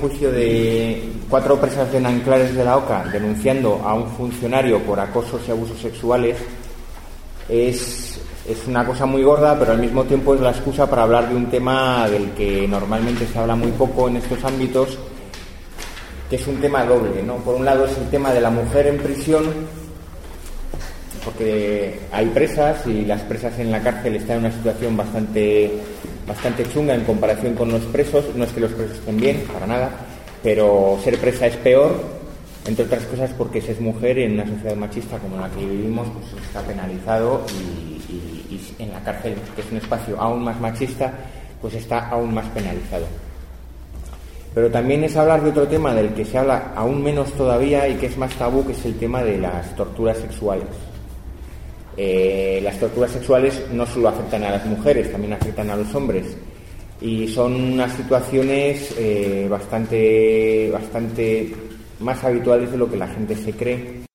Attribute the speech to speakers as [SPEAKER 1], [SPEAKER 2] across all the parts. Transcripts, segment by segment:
[SPEAKER 1] juicio de 4 presas de Nanclares de la Oca denunciando a un funcionario por acosos y abusos sexuales es una cosa muy gorda, pero al mismo tiempo es la excusa para hablar de un tema del que normalmente se habla muy poco en estos ámbitos, que es un tema doble, ¿no? Por un lado es el tema de la mujer en prisión, porque hay presas y las presas en la cárcel están en una situación bastante chunga en comparación con los presos. No es que los presos estén bien, para nada, pero ser presa es peor, entre otras cosas porque si es mujer en una sociedad machista como la que vivimos, pues está penalizado y en la cárcel, que es un espacio aún más machista, pues está aún más penalizado. Pero también es hablar de otro tema del que se habla aún menos todavía y que es más tabú, que es el tema de las torturas sexuales. Las torturas sexuales no solo afectan a las mujeres, también afectan a los hombres, y son unas situaciones bastante más habituales de lo que la gente se cree.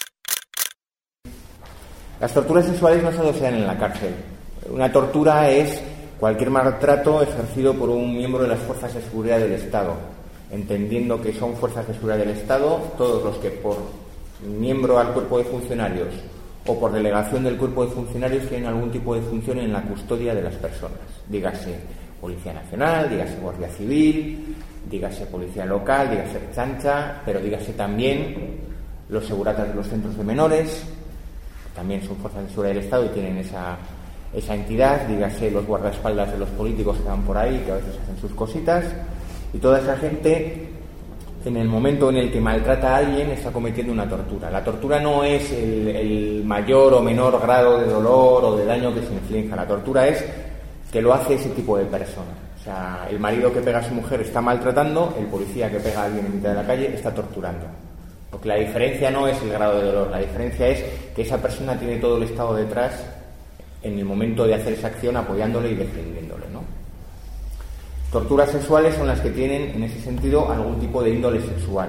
[SPEAKER 1] Las torturas sexuales no solo se dan en la cárcel. Una tortura es cualquier maltrato ejercido por un miembro de las fuerzas de seguridad del Estado, entendiendo que son fuerzas de seguridad del Estado todos los que por miembro al cuerpo de funcionarios o por delegación del cuerpo de funcionarios tienen algún tipo de función en la custodia de las personas. Dígase Policía Nacional, dígase Guardia Civil, dígase Policía Local, dígase Chancha, pero dígase también los seguratas de los centros de menores, también son fuerzas de seguridad del Estado y tienen esa entidad, dígase los guardaespaldas de los políticos que van por ahí, que a veces hacen sus cositas, y toda esa gente, en el momento en el que maltrata a alguien, está cometiendo una tortura. La tortura no es el mayor o menor grado de dolor o de daño que se inflige. La tortura es que lo hace ese tipo de persona. O sea, el marido que pega a su mujer está maltratando, el policía que pega a alguien en mitad de la calle está torturando. Porque la diferencia no es el grado de dolor, la diferencia es que esa persona tiene todo el Estado detrás en el momento de hacer esa acción, apoyándole y defendiéndole, ¿no? Torturas sexuales son las que tienen, en ese sentido, algún tipo de índole sexual.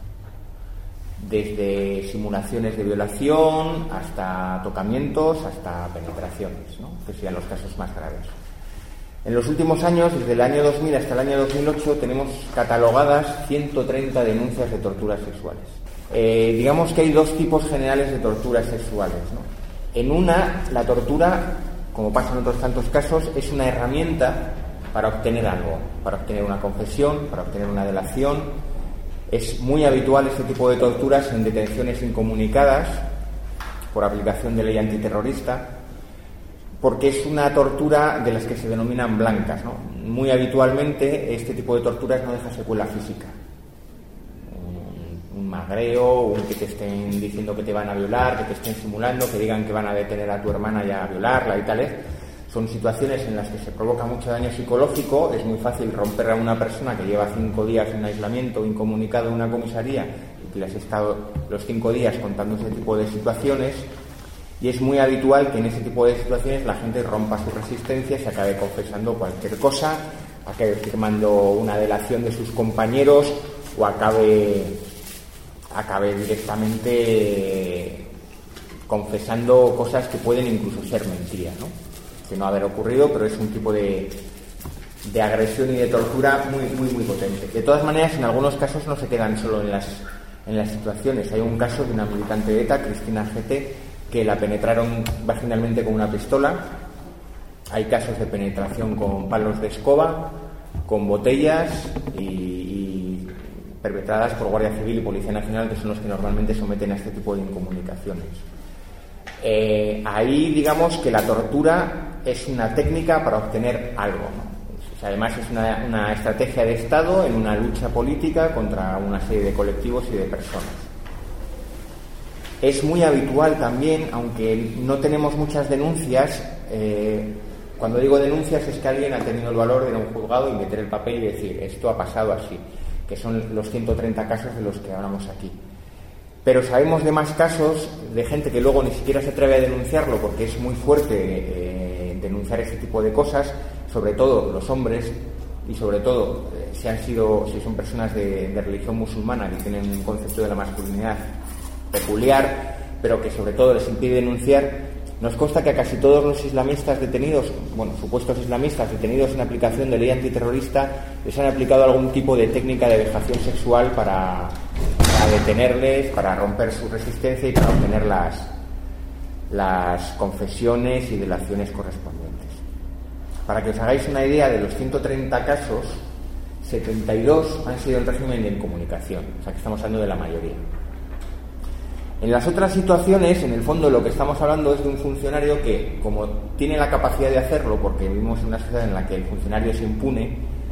[SPEAKER 1] Desde simulaciones de violación, hasta tocamientos, hasta penetraciones, ¿no? Que serían los casos más graves. En los últimos años, desde el año 2000 hasta el año 2008, tenemos catalogadas 130 denuncias de torturas sexuales. Digamos que hay 2 tipos generales de torturas sexuales, ¿no? En una, la tortura, como pasa en otros tantos casos, es una herramienta para obtener algo, para obtener una confesión, para obtener una delación. Es muy habitual este tipo de torturas en detenciones incomunicadas por aplicación de ley antiterrorista, porque es una tortura de las que se denominan blancas, ¿no? Muy habitualmente este tipo de torturas no deja secuela física. Un magreo, un que te estén diciendo que te van a violar, que te estén simulando, que digan que van a detener a tu hermana y a violarla y tales. Son situaciones en las que se provoca mucho daño psicológico. Es muy fácil romper a una persona que lleva 5 días en aislamiento incomunicado en una comisaría y que le has estado los 5 días contando ese tipo de situaciones, y es muy habitual que en ese tipo de situaciones la gente rompa su resistencia, se acabe confesando cualquier cosa, acabe firmando una delación de sus compañeros o acabe directamente confesando cosas que pueden incluso ser mentiras, ¿no? Que no haber ocurrido, pero es un tipo de agresión y de tortura muy potente. De todas maneras, en algunos casos no se quedan solo en las situaciones. Hay un caso de una militante de ETA, Cristina GT, que la penetraron vaginalmente con una pistola. Hay casos de penetración con palos de escoba, con botellas y perpetradas por Guardia Civil y Policía Nacional, que son los que normalmente someten a este tipo de incomunicaciones. Ahí digamos que la tortura es una técnica para obtener algo, ¿no? O sea, además es una estrategia de Estado en una lucha política contra una serie de colectivos y de personas. Es muy habitual también, aunque no tenemos muchas denuncias, cuando digo denuncias es que alguien ha tenido el valor de ir a un juzgado y meter el papel y decir esto ha pasado así, que son los 130 casos de los que hablamos aquí. Pero sabemos de más casos de gente que luego ni siquiera se atreve a denunciarlo porque es muy fuerte denunciar ese tipo de cosas, sobre todo los hombres y sobre todo si son personas de religión musulmana que tienen un concepto de la masculinidad peculiar, pero que sobre todo les impide denunciar, Nos consta que a casi todos los islamistas detenidos, supuestos islamistas detenidos en aplicación de ley antiterrorista, les han aplicado algún tipo de técnica de vejación sexual para detenerles, para romper su resistencia y para obtener las confesiones y delaciones correspondientes. Para que os hagáis una idea, de los 130 casos, 72 han sido en régimen de incomunicación, o sea que estamos hablando de la mayoría. En las otras situaciones, en el fondo, lo que estamos hablando es de un funcionario que, como tiene la capacidad de hacerlo, porque vivimos en una sociedad en la que el funcionario es impune,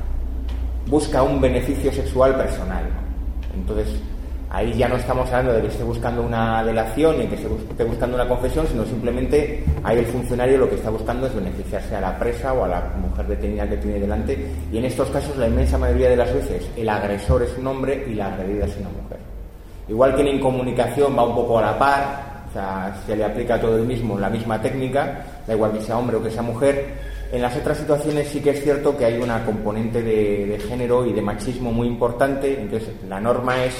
[SPEAKER 1] busca un beneficio sexual personal. Entonces, ahí ya no estamos hablando de que esté buscando una delación y que esté buscando una confesión, sino simplemente ahí el funcionario lo que está buscando es beneficiarse a la presa o a la mujer detenida que tiene delante, y en estos casos, la inmensa mayoría de las veces, el agresor es un hombre y la agredida es una mujer. Igual que en incomunicación va un poco a la par, o sea, se le aplica a todo el mismo la misma técnica, da igual que sea hombre o que sea mujer. En las otras situaciones sí que es cierto que hay una componente de género y de machismo muy importante. Entonces, la norma es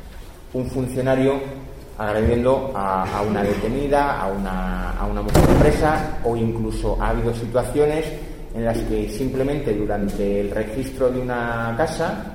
[SPEAKER 1] un funcionario agrediendo a una detenida, a una mujer presa, o incluso ha habido situaciones en las que simplemente durante el registro de una casa,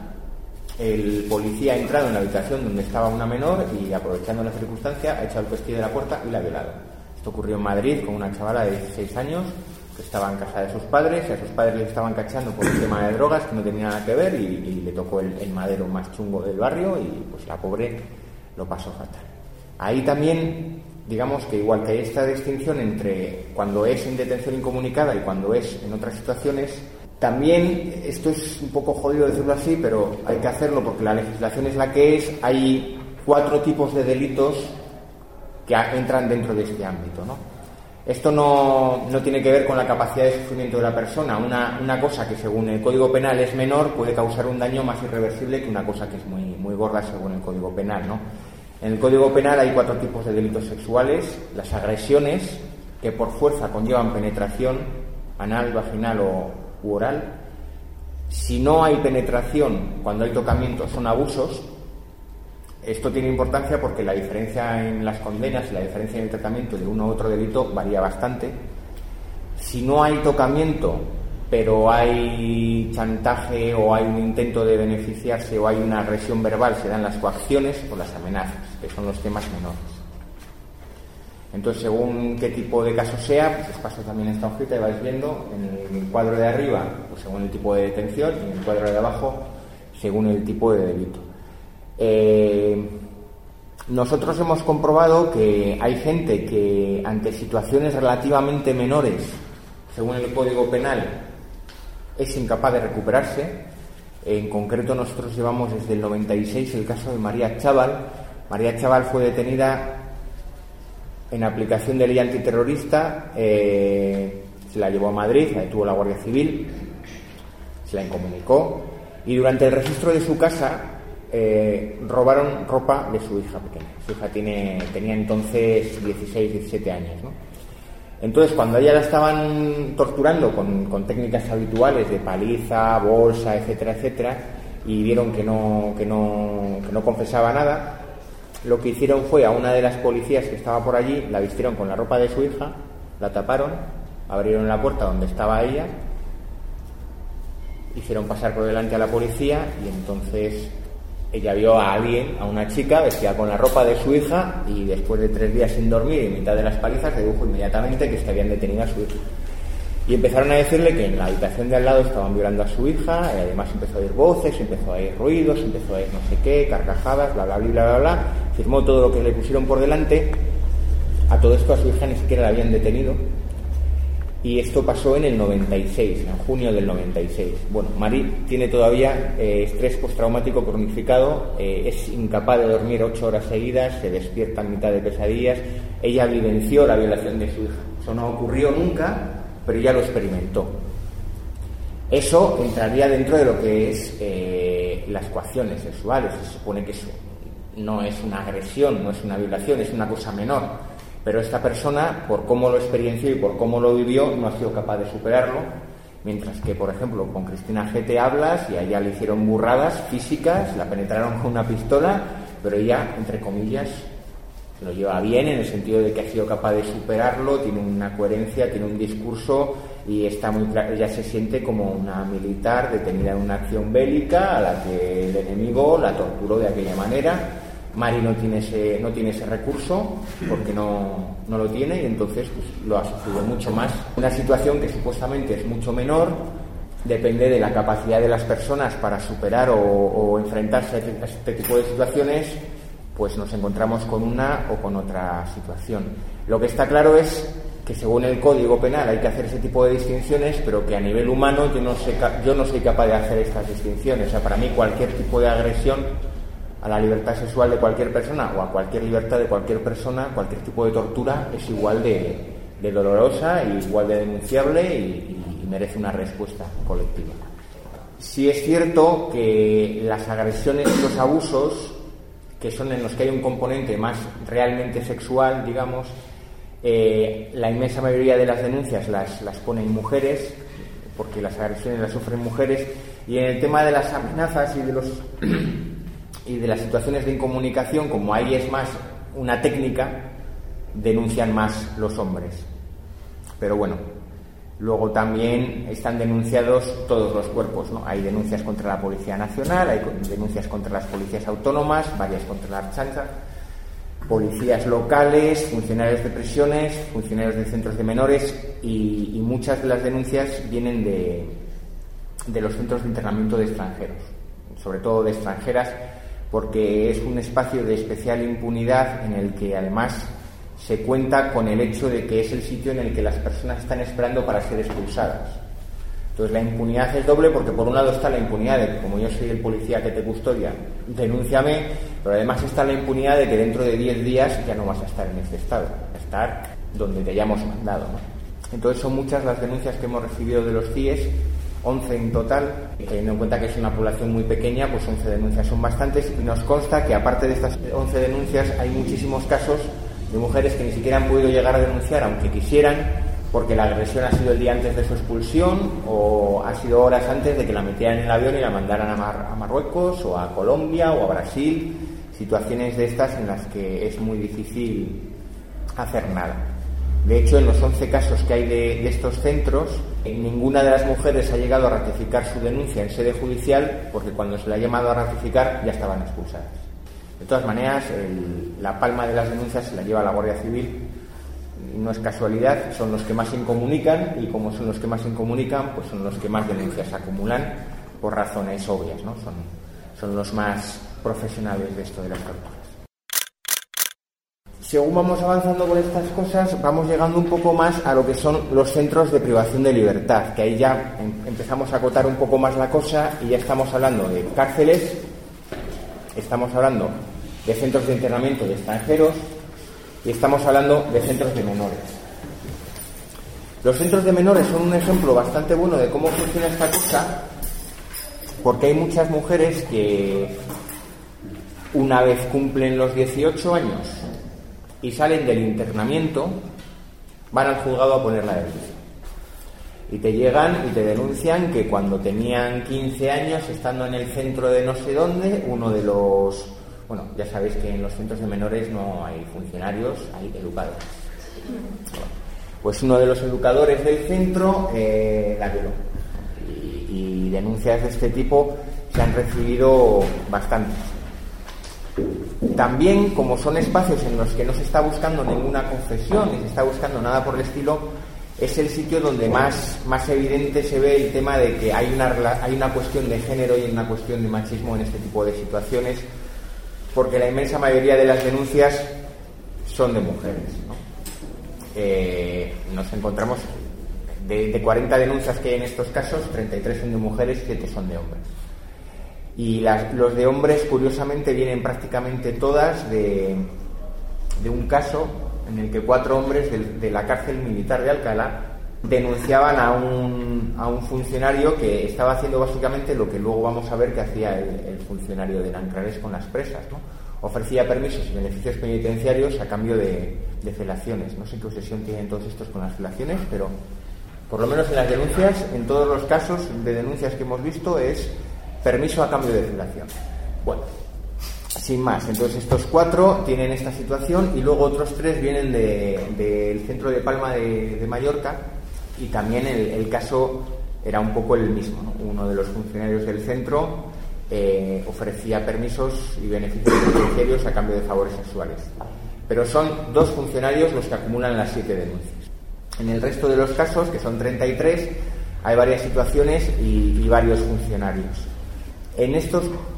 [SPEAKER 1] el policía ha entrado en la habitación donde estaba una menor y, aprovechando la circunstancia, ha echado el pestillo de la puerta y la ha violado. Esto ocurrió en Madrid con una chavala de 16 años que estaba en casa de sus padres, y a sus padres les estaban cachando por un tema de drogas que no tenía nada que ver, y le tocó el madero más chungo del barrio y pues la pobre lo pasó fatal. Ahí también, digamos que igual que hay esta distinción entre cuando es en detención incomunicada y cuando es en otras situaciones, también, esto es un poco jodido decirlo así, pero hay que hacerlo porque la legislación es la que es. Hay 4 tipos de delitos que entran dentro de este ámbito, ¿no? Esto no tiene que ver con la capacidad de sufrimiento de la persona. Una cosa que según el Código Penal es menor puede causar un daño más irreversible que una cosa que es muy, muy gorda según el Código Penal, ¿no? En el Código Penal hay 4 tipos de delitos sexuales: las agresiones, que por fuerza conllevan penetración anal, vaginal u oral. Si no hay penetración, cuando hay tocamiento, son abusos. Esto tiene importancia porque la diferencia en las condenas y la diferencia en el tratamiento de uno u otro delito varía bastante. Si no hay tocamiento, pero hay chantaje o hay un intento de beneficiarse o hay una agresión verbal, se dan las coacciones o las amenazas, que son los temas menores. Entonces, según qué tipo de caso sea, pues os paso también esta hojita y vais viendo en el cuadro de arriba, pues según el tipo de detención, y en el cuadro de abajo, según el tipo de delito. Nosotros hemos comprobado que hay gente que ante situaciones relativamente menores, según el Código Penal, es incapaz de recuperarse. En concreto, nosotros llevamos desde el 96 el caso de María Chaval. María Chaval fue detenida en aplicación de ley antiterrorista, se la llevó a Madrid, la detuvo la Guardia Civil, se la incomunicó, y durante el registro de su casa robaron ropa de su hija pequeña. Su hija tenía entonces 16, 17 años, ¿no? Entonces, cuando a ella la estaban torturando con técnicas habituales de paliza, bolsa, etcétera, etcétera, y vieron que no confesaba nada, lo que hicieron fue a una de las policías que estaba por allí, la vistieron con la ropa de su hija, la taparon, abrieron la puerta donde estaba ella, hicieron pasar por delante a la policía, y entonces ella vio a alguien, a una chica vestida con la ropa de su hija, y después de 3 días sin dormir y en mitad de las palizas dedujo inmediatamente que se habían detenido a su hija. Y empezaron a decirle que en la habitación de al lado estaban violando a su hija, y además empezó a oír voces, empezó a oír ruidos, empezó a oír no sé qué, carcajadas, bla bla bla bla bla. Firmó todo lo que le pusieron por delante. A todo esto a su hija ni siquiera la habían detenido. Y esto pasó en el 96, en junio del 96. Bueno, Mari tiene todavía estrés postraumático cronificado, es incapaz de dormir 8 horas seguidas, se despierta en mitad de pesadillas. Ella vivenció la violación de su hija. Eso no ocurrió nunca, pero ya lo experimentó. Eso entraría dentro de lo que es las coacciones sexuales. Se supone que eso no es una agresión, no es una violación, es una cosa menor. Pero esta persona, por cómo lo experienció y por cómo lo vivió, no ha sido capaz de superarlo. Mientras que, por ejemplo, con Cristina G. te hablas y a ella le hicieron burradas físicas, la penetraron con una pistola, pero ella, entre comillas, lo lleva bien en el sentido de que ha sido capaz de superarlo, tiene una coherencia, tiene un discurso y está muy claro, ella se siente como una militar detenida en una acción bélica a la que el enemigo la torturó de aquella manera. Mari no tiene ese recurso porque no lo tiene y entonces pues, lo ha sufrido mucho más. Una situación que supuestamente es mucho menor, depende de la capacidad de las personas para superar o enfrentarse a este tipo de situaciones, pues nos encontramos con una o con otra situación. Lo que está claro es que según el Código Penal hay que hacer ese tipo de distinciones, pero que a nivel humano yo no soy capaz de hacer estas distinciones. O sea, para mí cualquier tipo de agresión a la libertad sexual de cualquier persona o a cualquier libertad de cualquier persona, cualquier tipo de tortura es igual de dolorosa y igual de denunciable y merece una respuesta colectiva. Sí es cierto que las agresiones y los abusos, que son en los que hay un componente más realmente sexual, digamos, la inmensa mayoría de las denuncias las ponen mujeres, porque las agresiones las sufren mujeres, y en el tema de las amenazas y de las situaciones de incomunicación, como ahí es más una técnica, denuncian más los hombres. Pero bueno, luego también están denunciados todos los cuerpos, ¿no? Hay denuncias contra la Policía Nacional, hay denuncias contra las policías autónomas, varias contra la Ertzaintza, policías locales, funcionarios de prisiones, funcionarios de centros de menores y muchas de las denuncias vienen de los centros de internamiento de extranjeros, sobre todo de extranjeras, porque es un espacio de especial impunidad en el que además se cuenta con el hecho de que es el sitio en el que las personas están esperando para ser expulsadas. Entonces la impunidad es doble porque por un lado está la impunidad de que como yo soy el policía que te custodia, denúnciame, pero además está la impunidad de que dentro de 10 días ya no vas a estar en este estado, vas a estar donde te hayamos mandado, ¿no? Entonces son muchas las denuncias que hemos recibido de los CIES, 11 en total, teniendo en cuenta que es una población muy pequeña, pues 11 denuncias son bastantes y nos consta que aparte de estas 11 denuncias hay muchísimos casos de mujeres que ni siquiera han podido llegar a denunciar aunque quisieran, porque la agresión ha sido el día antes de su expulsión o ha sido horas antes de que la metieran en el avión y la mandaran a Marruecos o a Colombia o a Brasil, situaciones de estas en las que es muy difícil hacer nada. De hecho, en los 11 casos que hay de estos centros, ninguna de las mujeres ha llegado a ratificar su denuncia en sede judicial porque cuando se la ha llamado a ratificar ya estaban expulsadas. De todas maneras, la palma de las denuncias se la lleva la Guardia Civil. No es casualidad, son los que más se incomunican y como son los que más se incomunican, pues son los que más denuncias acumulan por razones obvias, ¿no? Son los más profesionales de esto de las torturas. Según vamos avanzando con estas cosas, vamos llegando un poco más a lo que son los centros de privación de libertad, que ahí ya empezamos a acotar un poco más la cosa y ya estamos hablando de cárceles, estamos hablando de centros de internamiento de extranjeros y estamos hablando de centros de menores. Los centros de menores son un ejemplo bastante bueno de cómo funciona esta cosa, porque hay muchas mujeres que una vez cumplen los 18 años y salen del internamiento, van al juzgado a poner la denuncia. Y te llegan y te denuncian que cuando tenían 15 años, estando en el centro de no sé dónde, uno de los... Bueno, ya sabéis que en los centros de menores no hay funcionarios, hay educadores. Pues uno de los educadores del centro la violó. Y denuncias de este tipo se han recibido bastantes. También, como son espacios en los que no se está buscando ninguna confesión ni se está buscando nada por el estilo, es el sitio donde más evidente se ve el tema de que hay una cuestión de género y una cuestión de machismo en este tipo de situaciones, porque la inmensa mayoría de las denuncias son de mujeres, ¿no? Nos encontramos de 40 denuncias que hay en estos casos, 33 son de mujeres y 7 son de hombres. Y los de hombres, curiosamente, vienen prácticamente todas de un caso en el que 4 hombres de la cárcel militar de Alcalá denunciaban a un funcionario que estaba haciendo básicamente lo que luego vamos a ver que hacía el funcionario de Nanclares con las presas, ¿no? Ofrecía permisos y beneficios penitenciarios a cambio de felaciones. No sé qué obsesión tienen todos estos con las felaciones, pero por lo menos en las denuncias, en todos los casos de denuncias que hemos visto, es permiso a cambio de felación. Bueno, Sin más, entonces estos 4 tienen esta situación y luego otros 3 vienen del centro de Palma de Mallorca, y también el caso era un poco el mismo, ¿no? Uno de los funcionarios del centro ofrecía permisos y beneficios penitenciarios a cambio de favores sexuales. Pero son 2 funcionarios los que acumulan las 7 denuncias. En el resto de los casos, que son 33, hay varias situaciones y varios funcionarios. En estos